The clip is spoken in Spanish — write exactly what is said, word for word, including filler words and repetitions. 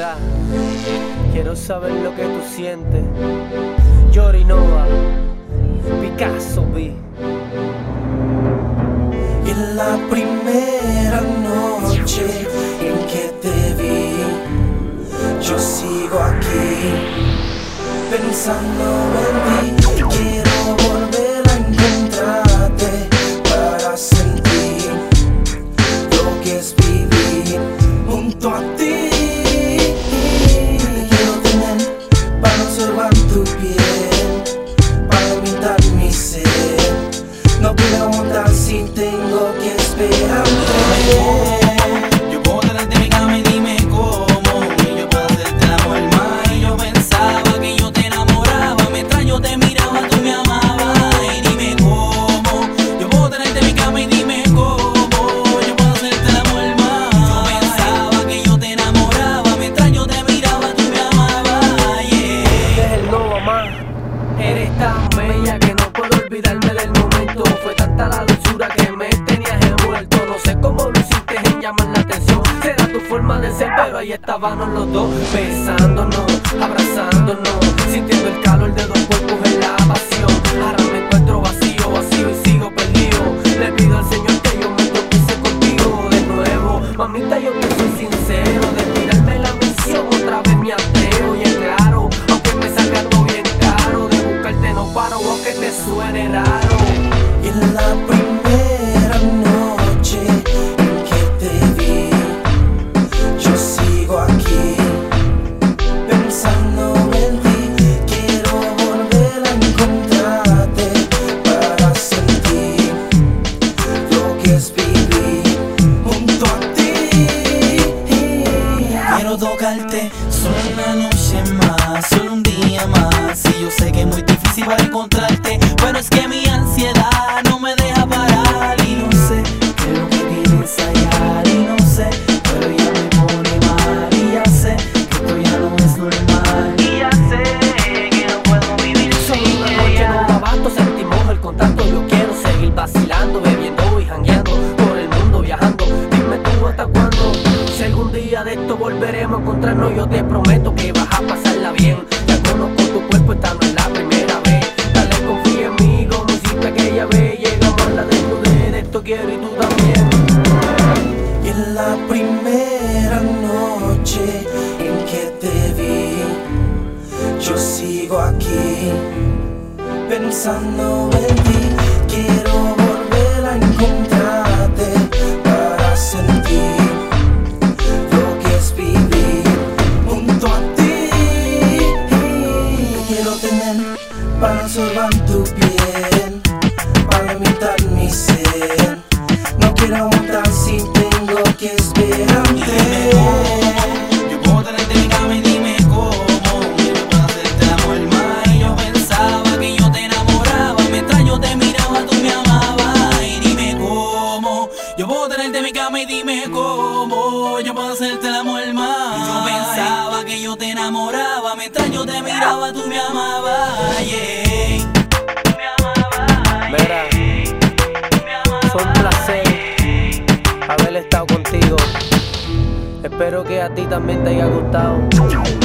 Verá, quiero saber lo que tú sientes. Yori Nova, Picasso B. Y en la primera noche en que te vi, yo sigo aquí pensando en ti. Quiero volver a encontrarte para sentir lo que es vivir junto a ti. Te quiero tener para observar tu piel, para imitar mi ser. No puedo aguantar si tengo que esperarte. Yo puedo tenerte en mi cama y dime cómo. Y yo puedo hacerte el amor más. Y yo pensaba que yo te enamoraba. Mientras yo te miraba tú me amabas. Y dime cómo. Yo puedo tenerte en mi cama y dime cómo. Yo puedo hacerte el amor más. Yo pensaba que yo te enamoraba. Mientras yo te miraba tú me amabas. Yeah. Es el Nova más. Eres tan bella que no puedo olvidarme del momento. Fue tanta la dulzura que me tenías envuelto. No sé cómo lo hiciste en llamar la atención. Será tu forma de ser, pero ahí estábamos los dos, besándonos, abrazándonos, sintiendo el calor de dos cuerpos en la pasión. Ahora me encuentro vacío, vacío y sigo perdido. Le pido al Señor que yo me tropiece contigo de nuevo. Mamita, yo que soy sincero, de tirarme la misión otra vez me atrevo. Y es claro, aunque me salga todo bien caro, de buscarte no paro, aunque te suene raro. Y en la primera noche en que te vi, yo sigo aquí pensando en ti. Quiero volver a encontrarte para sentir lo que es vivir junto a ti. Quiero tocarte solo una noche más, solo un día más. Y yo sé que es muy difícil para encontrarte, pero es que mi ansiedad no me deja parar. Y no sé qué es lo que quieres hallar. Y no sé, pero ya me pone mal. Y ya sé que esto ya no es normal. Y ya sé que no puedo vivir Solo sin una noche ella. no abasto, sentimos el contacto. Yo quiero seguir vacilando, bebiendo y jangueando por el mundo viajando. Dime tú hasta cuándo, si algún día de esto volveremos a encontrarnos. Yo te prometo que vas a pasarla bien. Ya conozco tu cuerpo, esta no es la primera vez. Dale, confía en mí como hiciste aquella vez. Llegamos a la desnudez, de esto quiero y tú también. Y en la primera noche en que te vi, yo sigo aquí pensando en ti. Quiero volver a encontrarte para sentir lo que es vivir junto a ti. Te quiero tener para absorber tu piel, para imitar mi ser. No quiero aguantar si tengo que esperarte. Yo puedo tenerte en mi cama y dime cómo. Yo puedo hacerte el amor más. Y yo pensaba que yo te enamoraba. Mientras yo te miraba tú me amabas. Y dime cómo. Yo puedo tenerte en mi cama y dime cómo. Yo puedo hacerte el amor más. Y yo pensaba que yo te enamoraba. Mientras yo te miraba tú me amabas. Yeah. Tú me amabas. Mira, fue un placer haber estado contigo. Espero que a ti también te haya gustado.